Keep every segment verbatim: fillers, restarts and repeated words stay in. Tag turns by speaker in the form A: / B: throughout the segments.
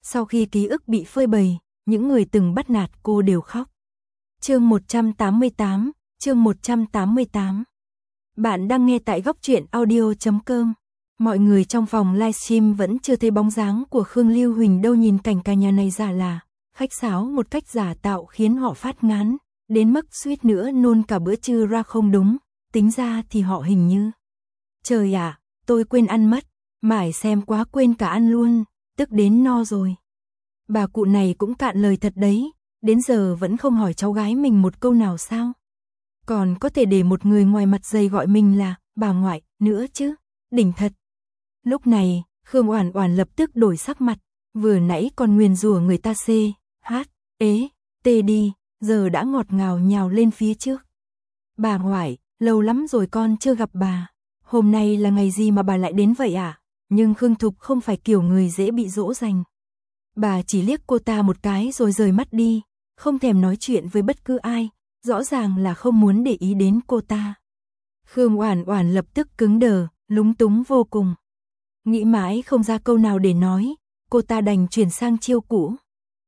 A: Sau khi ký ức bị phơi bày, những người từng bắt nạt cô đều khóc. Chương một trăm tám mươi tám, chương một trăm tám mươi tám. Bạn đang nghe tại góc truyện audio chấm com. Mọi người trong phòng livestream vẫn chưa thấy bóng dáng của Khương Lưu Huỳnh đâu, nhìn cảnh cả nhà này giả là, khách sáo một cách giả tạo khiến họ phát ngán, đến mức suýt nữa nôn cả bữa trưa ra. Không đúng, tính ra thì họ hình như. Trời ạ, tôi quên ăn mất, mải xem quá quên cả ăn luôn, tức đến no rồi. Bà cụ này cũng cạn lời thật đấy, đến giờ vẫn không hỏi cháu gái mình một câu nào sao? Còn có thể để một người ngoài mặt dày gọi mình là bà ngoại nữa chứ, đỉnh thật. Lúc này, Khương Oản Oản lập tức đổi sắc mặt, vừa nãy còn nguyền rủa người ta c, h, ế, tê đi, giờ đã ngọt ngào nhào lên phía trước. Bà ngoại, lâu lắm rồi con chưa gặp bà, hôm nay là ngày gì mà bà lại đến vậy ạ? À? Nhưng Khương Thục không phải kiểu người dễ bị dỗ dành. Bà chỉ liếc cô ta một cái rồi rời mắt đi, không thèm nói chuyện với bất cứ ai, rõ ràng là không muốn để ý đến cô ta. Khương Oản Oản lập tức cứng đờ, lúng túng vô cùng. Nghĩ mãi không ra câu nào để nói, cô ta đành chuyển sang chiêu cũ.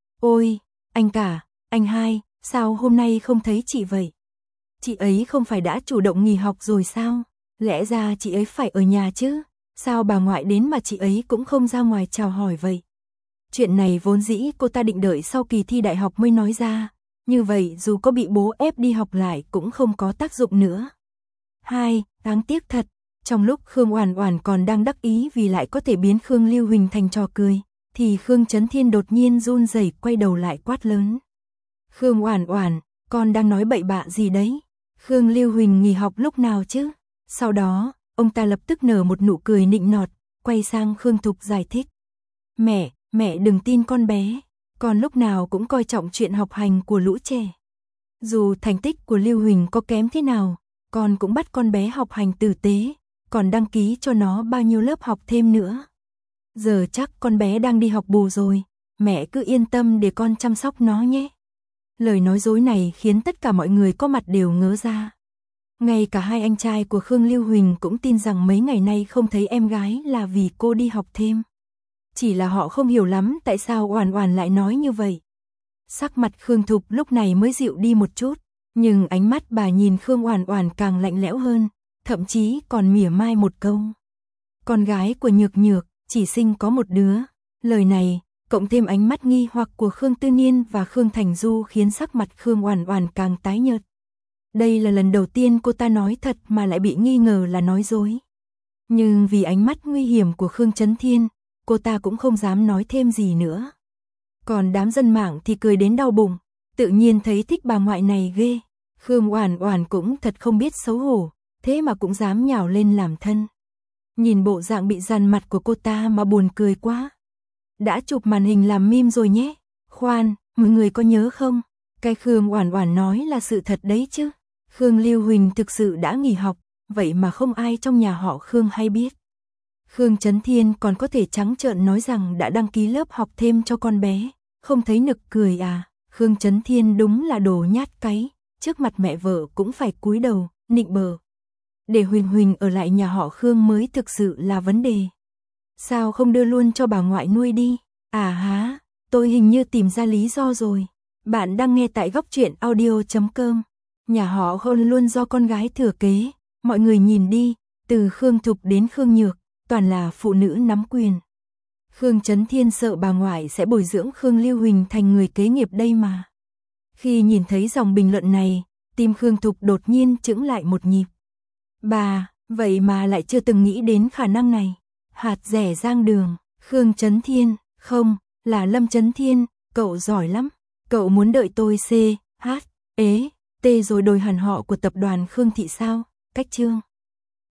A: Ôi, anh cả, anh hai, sao hôm nay không thấy chị vậy? Chị ấy không phải đã chủ động nghỉ học rồi sao? Lẽ ra chị ấy phải ở nhà chứ, sao bà ngoại đến mà chị ấy cũng không ra ngoài chào hỏi vậy? Chuyện này vốn dĩ cô ta định đợi sau kỳ thi đại học mới nói ra, như vậy dù có bị bố ép đi học lại cũng không có tác dụng nữa. Hai, đáng tiếc thật, trong lúc Khương Oản Oản còn đang đắc ý vì lại có thể biến Khương Lưu Huỳnh thành trò cười, thì Khương Chấn Thiên đột nhiên run rẩy quay đầu lại quát lớn. Khương Oản Oản, con đang nói bậy bạ gì đấy? Khương Lưu Huỳnh nghỉ học lúc nào chứ? Sau đó, ông ta lập tức nở một nụ cười nịnh nọt, quay sang Khương Thục giải thích. Mẹ, mẹ đừng tin con bé, con lúc nào cũng coi trọng chuyện học hành của lũ trẻ. Dù thành tích của Lưu Huỳnh có kém thế nào, con cũng bắt con bé học hành tử tế, còn đăng ký cho nó bao nhiêu lớp học thêm nữa. Giờ chắc con bé đang đi học bù rồi, mẹ cứ yên tâm để con chăm sóc nó nhé. Lời nói dối này khiến tất cả mọi người có mặt đều ngớ ra. Ngay cả hai anh trai của Khương Lưu Huỳnh cũng tin rằng mấy ngày nay không thấy em gái là vì cô đi học thêm. Chỉ là họ không hiểu lắm tại sao Oản Oản lại nói như vậy. Sắc mặt Khương Thục lúc này mới dịu đi một chút, nhưng ánh mắt bà nhìn Khương Oản Oản càng lạnh lẽo hơn, thậm chí còn mỉa mai một câu. Con gái của Nhược Nhược, chỉ sinh có một đứa. Lời này, cộng thêm ánh mắt nghi hoặc của Khương Tư Niên và Khương Thành Du khiến sắc mặt Khương Oản Oản càng tái nhợt. Đây là lần đầu tiên cô ta nói thật mà lại bị nghi ngờ là nói dối. Nhưng vì ánh mắt nguy hiểm của Khương Chấn Thiên, cô ta cũng không dám nói thêm gì nữa. Còn đám dân mạng thì cười đến đau bụng, tự nhiên thấy thích bà ngoại này ghê. Khương Oản Oản cũng thật không biết xấu hổ, thế mà cũng dám nhào lên làm thân. Nhìn bộ dạng bị dằn mặt của cô ta mà buồn cười quá. Đã chụp màn hình làm meme rồi nhé. Khoan, mọi người có nhớ không? Cái Khương Oản Oản nói là sự thật đấy chứ. Khương Lưu Huỳnh thực sự đã nghỉ học, vậy mà không ai trong nhà họ Khương hay biết. Khương Chấn Thiên còn có thể trắng trợn nói rằng đã đăng ký lớp học thêm cho con bé, không thấy nực cười à? Khương Chấn Thiên đúng là đồ nhát cáy, trước mặt mẹ vợ cũng phải cúi đầu, nịnh bợ. Để Huỳnh Huỳnh ở lại nhà họ Khương mới thực sự là vấn đề. Sao không đưa luôn cho bà ngoại nuôi đi? À há, tôi hình như tìm ra lý do rồi. Bạn đang nghe tại góc truyện audio chấm com. Nhà họ Khương luôn do con gái thừa kế, mọi người nhìn đi, từ Khương Thục đến Khương Nhược, toàn là phụ nữ nắm quyền. Khương Chấn Thiên sợ bà ngoại sẽ bồi dưỡng Khương Lưu Huỳnh thành người kế nghiệp đây mà. Khi nhìn thấy dòng bình luận này, tim Khương Thục đột nhiên chững lại một nhịp. Bà, vậy mà lại chưa từng nghĩ đến khả năng này. Hạt rẻ giang đường, Khương Chấn Thiên, không, là Lâm Chấn Thiên, cậu giỏi lắm. Cậu muốn đợi tôi C, H, ế, T rồi đổi hẳn họ của tập đoàn Khương Thị sao? Cách chương.